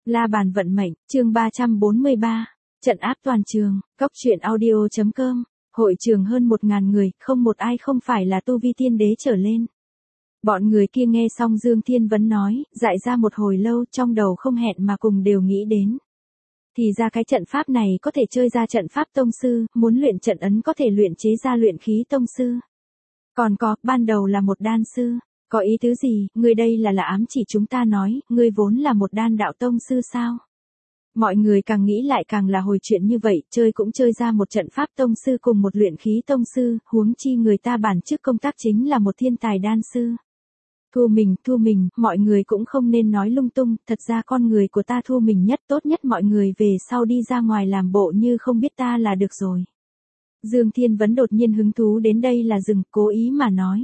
La bàn vận mệnh, chương 343. Trận áp toàn trường, Cốc truyện audio.com. Hội trường hơn 1.000 người, không một ai không phải là tu vi tiên đế trở lên. Bọn người kia nghe xong Dương Thiên Vấn nói, dại ra một hồi lâu, trong đầu không hẹn mà cùng đều nghĩ đến. Thì ra cái trận pháp này có thể chơi ra trận pháp tông sư, muốn luyện trận ấn có thể luyện chế ra luyện khí tông sư. Còn có, ban đầu là một đan sư. Có ý tứ gì, ngươi đây là ám chỉ chúng ta nói, ngươi vốn là một đan đạo tông sư sao? Mọi người càng nghĩ lại càng là hồi chuyện như vậy, chơi cũng chơi ra một trận pháp tông sư cùng một luyện khí tông sư, huống chi người ta bản chức công tác chính là một thiên tài đan sư. Thua mình, mọi người cũng không nên nói lung tung, thật ra con người của ta thua mình nhất, tốt nhất mọi người về sau đi ra ngoài làm bộ như không biết ta là được rồi. Dương Thiên Vấn đột nhiên hứng thú đến đây là dừng, cố ý mà nói.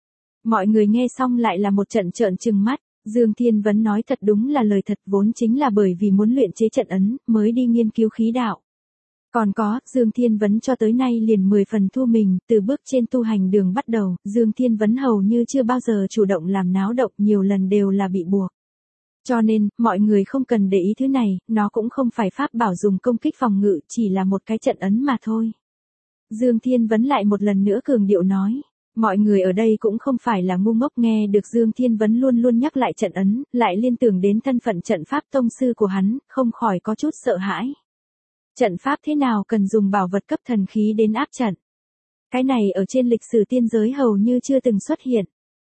Mọi người nghe xong lại là một trận trợn trừng mắt, Dương Thiên Vấn nói thật đúng là lời thật, vốn chính là bởi vì muốn luyện chế trận ấn, mới đi nghiên cứu khí đạo. Còn có, Dương Thiên Vấn cho tới nay liền 10 phần thua mình, từ bước trên tu hành đường bắt đầu, Dương Thiên Vấn hầu như chưa bao giờ chủ động làm náo động, nhiều lần đều là bị buộc. Cho nên, mọi người không cần để ý thứ này, nó cũng không phải pháp bảo dùng công kích phòng ngự, chỉ là một cái trận ấn mà thôi. Dương Thiên Vấn lại một lần nữa cường điệu nói. Mọi người ở đây cũng không phải là ngu ngốc, nghe được Dương Thiên Vấn luôn luôn nhắc lại trận ấn, lại liên tưởng đến thân phận trận pháp tông sư của hắn, không khỏi có chút sợ hãi. Trận pháp thế nào cần dùng bảo vật cấp thần khí đến áp trận? Cái này ở trên lịch sử tiên giới hầu như chưa từng xuất hiện.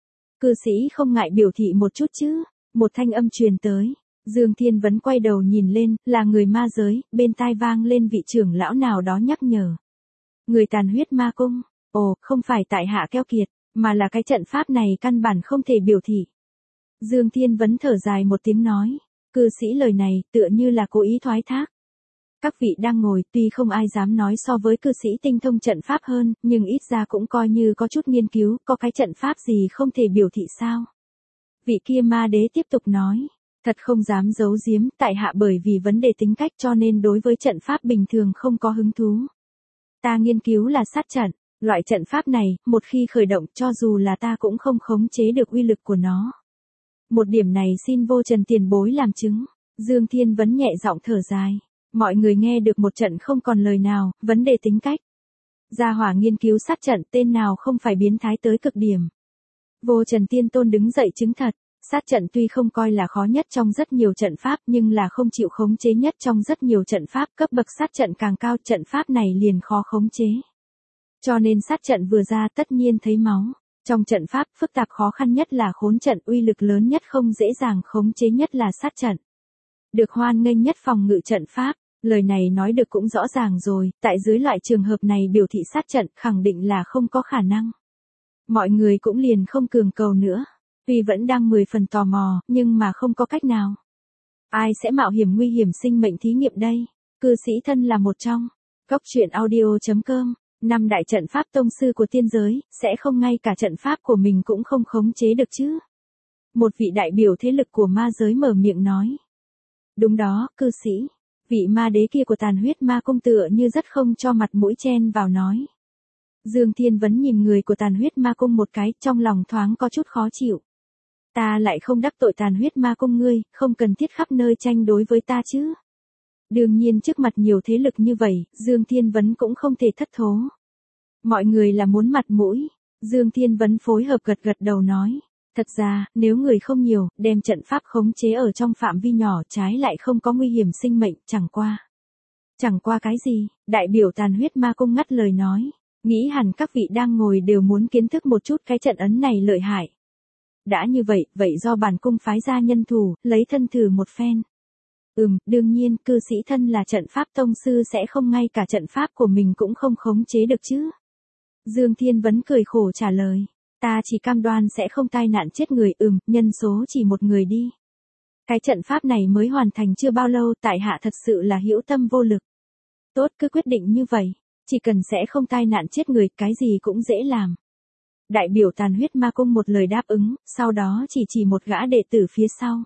Cư sĩ không ngại biểu thị một chút chứ, một thanh âm truyền tới. Dương Thiên Vấn quay đầu nhìn lên, là người ma giới, bên tai vang lên vị trưởng lão nào đó nhắc nhở. Người Tàn Huyết Ma Cung. Ồ, không phải tại hạ keo kiệt, mà là cái trận pháp này căn bản không thể biểu thị. Dương Thiên Vấn thở dài một tiếng nói, cư sĩ lời này tựa như là cố ý thoái thác. Các vị đang ngồi tuy không ai dám nói so với cư sĩ tinh thông trận pháp hơn, nhưng ít ra cũng coi như có chút nghiên cứu, có cái trận pháp gì không thể biểu thị sao? Vị kia ma đế tiếp tục nói, thật không dám giấu giếm, tại hạ bởi vì vấn đề tính cách cho nên đối với trận pháp bình thường không có hứng thú. Ta nghiên cứu là sát trận. Loại trận pháp này, một khi khởi động cho dù là ta cũng không khống chế được uy lực của nó. Một điểm này xin vô trần tiền bối làm chứng. Dương Thiên Vấn nhẹ giọng thở dài. Mọi người nghe được một trận không còn lời nào, vấn đề tính cách. Gia hỏa nghiên cứu sát trận tên nào không phải biến thái tới cực điểm. Vô Trần Tiên Tôn đứng dậy chứng thật. Sát trận tuy không coi là khó nhất trong rất nhiều trận pháp nhưng là không chịu khống chế nhất trong rất nhiều trận pháp, cấp bậc sát trận càng cao trận pháp này liền khó khống chế. Cho nên sát trận vừa ra tất nhiên thấy máu. Trong trận pháp phức tạp khó khăn nhất là khốn trận, uy lực lớn nhất không dễ dàng khống chế nhất là sát trận. Được hoan nghênh nhất phòng ngự trận pháp, lời này nói được cũng rõ ràng rồi, tại dưới loại trường hợp này biểu thị sát trận khẳng định là không có khả năng. Mọi người cũng liền không cường cầu nữa, tuy vẫn đang 10 phần tò mò, nhưng mà không có cách nào. Ai sẽ mạo hiểm nguy hiểm sinh mệnh thí nghiệm đây? Cư sĩ thân là một trong. Cốc truyện audio.com. 5 đại trận pháp tông sư của tiên giới, sẽ không ngay cả trận pháp của mình cũng không khống chế được chứ. Một vị đại biểu thế lực của ma giới mở miệng nói. Đúng đó, cư sĩ. Vị ma đế kia của Tàn Huyết Ma Cung tựa như rất không cho mặt mũi chen vào nói. Dương Thiên Vấn nhìn người của Tàn Huyết Ma Cung một cái, trong lòng thoáng có chút khó chịu. Ta lại không đắc tội Tàn Huyết Ma Cung ngươi, không cần thiết khắp nơi tranh đối với ta chứ. Đương nhiên trước mặt nhiều thế lực như vậy, Dương Thiên Vấn cũng không thể thất thố. Mọi người là muốn mặt mũi. Dương Thiên Vấn phối hợp gật gật đầu nói. Thật ra, nếu người không nhiều, đem trận pháp khống chế ở trong phạm vi nhỏ trái lại không có nguy hiểm sinh mệnh, chẳng qua. Chẳng qua cái gì, đại biểu Tàn Huyết Ma Cung ngắt lời nói. Nghĩ hẳn các vị đang ngồi đều muốn kiến thức một chút cái trận ấn này lợi hại. Đã như vậy, vậy do bản cung phái ra nhân thủ, lấy thân thử một phen. Đương nhiên, cư sĩ thân là trận pháp tông sư sẽ không ngay cả trận pháp của mình cũng không khống chế được chứ. Dương Thiên Vấn cười khổ trả lời. Ta chỉ cam đoan sẽ không tai nạn chết người, nhân số chỉ một người đi. Cái trận pháp này mới hoàn thành chưa bao lâu, tại hạ thật sự là hữu tâm vô lực. Tốt, cứ quyết định như vậy. Chỉ cần sẽ không tai nạn chết người, cái gì cũng dễ làm. Đại biểu Tàn Huyết Ma Cung một lời đáp ứng, sau đó chỉ một gã đệ tử phía sau.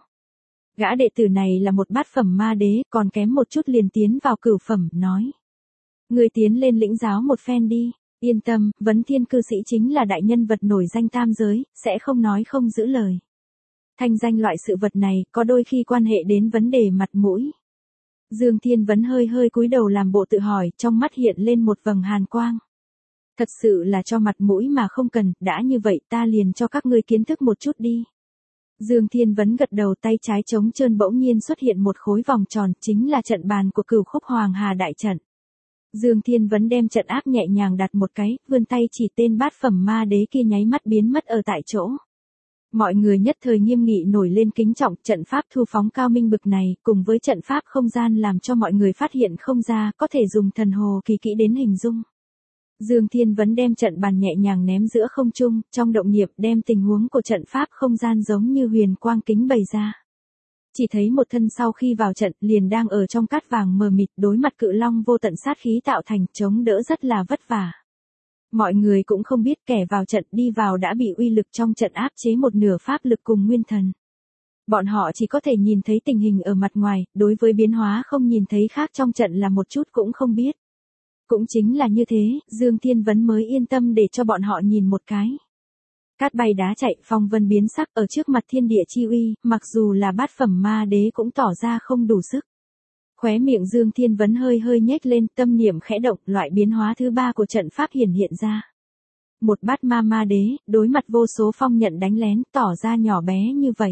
Gã đệ tử này là một bát phẩm ma đế, còn kém một chút liền tiến vào cửu phẩm, nói. Người tiến lên lĩnh giáo một phen đi, yên tâm, Vấn Thiên cư sĩ chính là đại nhân vật nổi danh tam giới, sẽ không nói không giữ lời. Thanh danh loại sự vật này có đôi khi quan hệ đến vấn đề mặt mũi. Dương Thiên Vấn hơi hơi cúi đầu làm bộ tự hỏi, trong mắt hiện lên một vầng hàn quang. Thật sự là cho mặt mũi mà không cần, đã như vậy ta liền cho các ngươi kiến thức một chút đi. Dương Thiên Vấn gật đầu, tay trái trống trơn bỗng nhiên xuất hiện một khối vòng tròn, chính là trận bàn của Cửu Khúc Hoàng Hà đại trận. Dương Thiên Vấn đem trận áp nhẹ nhàng đặt một cái, vươn tay chỉ tên bát phẩm ma đế kia nháy mắt biến mất ở tại chỗ. Mọi người nhất thời nghiêm nghị nổi lên kính trọng, trận pháp thu phóng cao minh bực này, cùng với trận pháp không gian làm cho mọi người phát hiện không ra, có thể dùng thần hồ kỳ kỹ đến hình dung. Dương Thiên Vấn đem trận bàn nhẹ nhàng ném giữa không trung, trong động niệm đem tình huống của trận pháp không gian giống như huyền quang kính bày ra. Chỉ thấy một thân sau khi vào trận liền đang ở trong cát vàng mờ mịt, đối mặt cự long vô tận sát khí tạo thành, chống đỡ rất là vất vả. Mọi người cũng không biết kẻ vào trận đi vào đã bị uy lực trong trận áp chế một nửa pháp lực cùng nguyên thần. Bọn họ chỉ có thể nhìn thấy tình hình ở mặt ngoài, đối với biến hóa không nhìn thấy khác trong trận là một chút cũng không biết. Cũng chính là như thế, Dương Thiên Vấn mới yên tâm để cho bọn họ nhìn một cái. Cát bay đá chạy, phong vân biến sắc, ở trước mặt thiên địa chi uy, mặc dù là bát phẩm ma đế cũng tỏ ra không đủ sức. Khóe miệng Dương Thiên Vấn hơi hơi nhếch lên, tâm niệm khẽ động, loại biến hóa thứ ba của trận pháp hiện ra. Một bát ma đế, đối mặt vô số phong nhận đánh lén, tỏ ra nhỏ bé như vậy.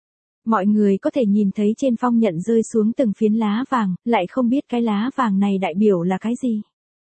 Mọi người có thể nhìn thấy trên phong nhận rơi xuống từng phiến lá vàng, lại không biết cái lá vàng này đại biểu là cái gì.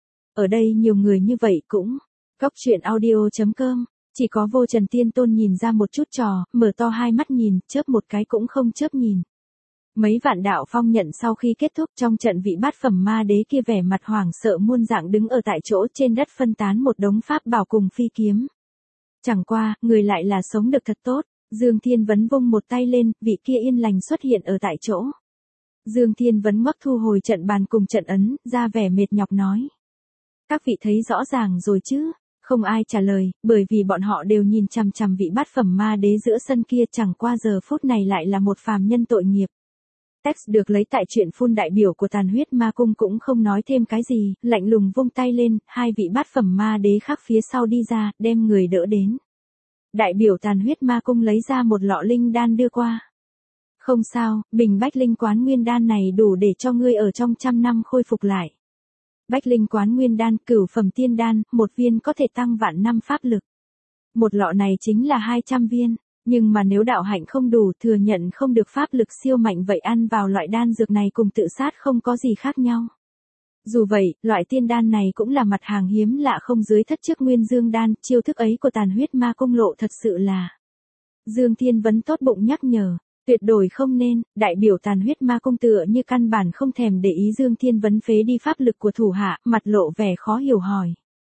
Ở đây nhiều người như vậy cũng. Cốc truyện audio.com, chỉ có Vô Trần Tiên Tôn nhìn ra một chút trò, mở to hai mắt nhìn, chớp một cái cũng không chớp nhìn. Mấy vạn đạo phong nhận sau khi kết thúc, trong trận vị bát phẩm ma đế kia vẻ mặt hoảng sợ muôn dạng đứng ở tại chỗ, trên đất phân tán một đống pháp bảo cùng phi kiếm. Chẳng qua, người lại là sống được thật tốt. Dương Thiên Vấn vung một tay lên, vị kia yên lành xuất hiện ở tại chỗ. Dương Thiên Vấn ngoắc thu hồi trận bàn cùng trận ấn, ra vẻ mệt nhọc nói. Các vị thấy rõ ràng rồi chứ? Không ai trả lời, bởi vì bọn họ đều nhìn chằm chằm vị bát phẩm ma đế giữa sân kia, chẳng qua giờ phút này lại là một phàm nhân tội nghiệp. Text được lấy tại truyện full, đại biểu của Tàn Huyết Ma Cung cũng không nói thêm cái gì, lạnh lùng vung tay lên, hai vị bát phẩm ma đế khác phía sau đi ra, đem người đỡ đến. Đại biểu Tàn Huyết Ma Cung lấy ra một lọ linh đan đưa qua. Không sao, bình bách linh quán nguyên đan này đủ để cho ngươi ở trong 100 năm khôi phục lại. Bách linh quán nguyên đan, cửu phẩm tiên đan, một viên có thể tăng vạn năm pháp lực. Một lọ này chính là 200 viên, nhưng mà nếu đạo hạnh không đủ, thừa nhận không được pháp lực siêu mạnh, vậy ăn vào loại đan dược này cùng tự sát không có gì khác nhau. Dù vậy, loại tiên đan này cũng là mặt hàng hiếm lạ không dưới thất chức nguyên dương đan, chiêu thức ấy của Tàn Huyết Ma Cung lộ thật sự là. Dương Thiên Vấn tốt bụng nhắc nhở. Tuyệt đối không nên, đại biểu Tàn Huyết Ma Cung tựa như căn bản không thèm để ý Dương Thiên Vấn phế đi pháp lực của thủ hạ, mặt lộ vẻ khó hiểu hỏi.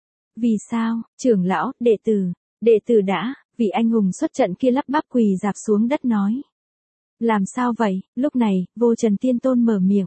Vì sao, trưởng lão, đệ tử đã, vị anh hùng xuất trận kia lắp bắp quỳ dạp xuống đất nói. Làm sao vậy, lúc này, Vô Trần Tiên Tôn mở miệng,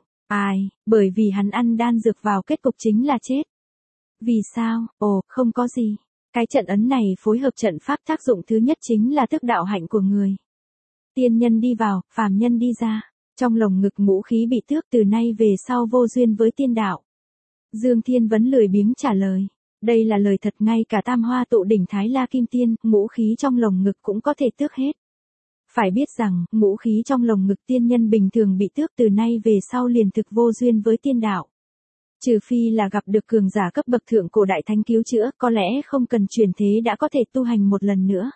bởi vì hắn ăn đan dược vào kết cục chính là chết. Vì sao, không có gì, cái trận ấn này phối hợp trận pháp tác dụng thứ nhất chính là thức đạo hạnh của người. Tiên nhân đi vào, phàm nhân đi ra. Trong lồng ngực ngũ khí bị tước, từ nay về sau vô duyên với tiên đạo. Dương Thiên Vấn lười biếng trả lời. Đây là lời thật, ngay cả Tam Hoa Tụ Đỉnh Thái La Kim Tiên, ngũ khí trong lồng ngực cũng có thể tước hết. Phải biết rằng, ngũ khí trong lồng ngực tiên nhân bình thường bị tước, từ nay về sau liền thực vô duyên với tiên đạo. Trừ phi là gặp được cường giả cấp bậc thượng cổ đại thánh cứu chữa, có lẽ không cần chuyển thế đã có thể tu hành một lần nữa.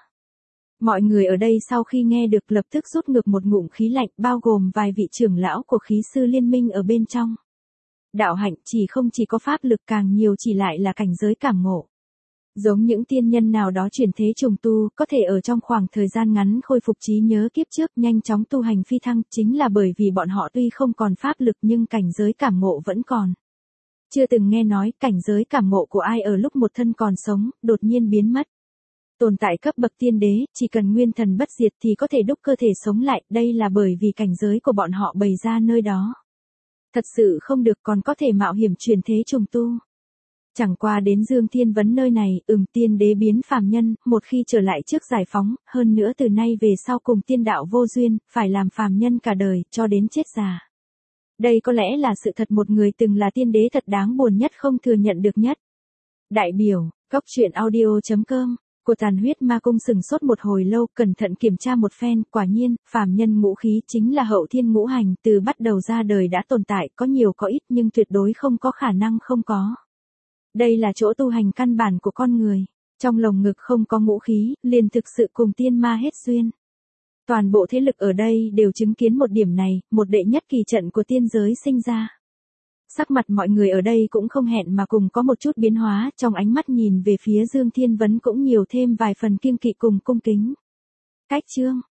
Mọi người ở đây sau khi nghe được lập tức rút ngược một ngụm khí lạnh, bao gồm vài vị trưởng lão của khí sư liên minh ở bên trong. Đạo hạnh không chỉ có pháp lực, càng nhiều chỉ lại là cảnh giới cảm ngộ. Giống những tiên nhân nào đó chuyển thế trùng tu, có thể ở trong khoảng thời gian ngắn khôi phục trí nhớ kiếp trước, nhanh chóng tu hành phi thăng, chính là bởi vì bọn họ tuy không còn pháp lực nhưng cảnh giới cảm ngộ vẫn còn. Chưa từng nghe nói cảnh giới cảm ngộ của ai ở lúc một thân còn sống, đột nhiên biến mất. Tồn tại cấp bậc tiên đế, chỉ cần nguyên thần bất diệt thì có thể đúc cơ thể sống lại, đây là bởi vì cảnh giới của bọn họ bày ra nơi đó. Thật sự không được còn có thể mạo hiểm chuyển thế trùng tu. Chẳng qua đến Dương Thiên Vấn nơi này, tiên đế biến phàm nhân, một khi trở lại trước giải phóng, hơn nữa từ nay về sau cùng tiên đạo vô duyên, phải làm phàm nhân cả đời, cho đến chết già. Đây có lẽ là sự thật một người từng là tiên đế thật đáng buồn nhất không thừa nhận được nhất. Đại biểu, cốc truyện audio.com Của Tàn Huyết Ma Cung sừng sốt một hồi lâu, cẩn thận kiểm tra một phen, quả nhiên, phàm nhân ngũ khí chính là hậu thiên ngũ hành, từ bắt đầu ra đời đã tồn tại, có nhiều có ít nhưng tuyệt đối không có khả năng không có. Đây là chỗ tu hành căn bản của con người. Trong lồng ngực không có ngũ khí, liền thực sự cùng tiên ma hết duyên. Toàn bộ thế lực ở đây đều chứng kiến một điểm này, một đệ nhất kỳ trận của tiên giới sinh ra. Sắc mặt mọi người ở đây cũng không hẹn mà cùng có một chút biến hóa, trong ánh mắt nhìn về phía Dương Thiên Vấn cũng nhiều thêm vài phần kiêng kỵ cùng cung kính. Cách chương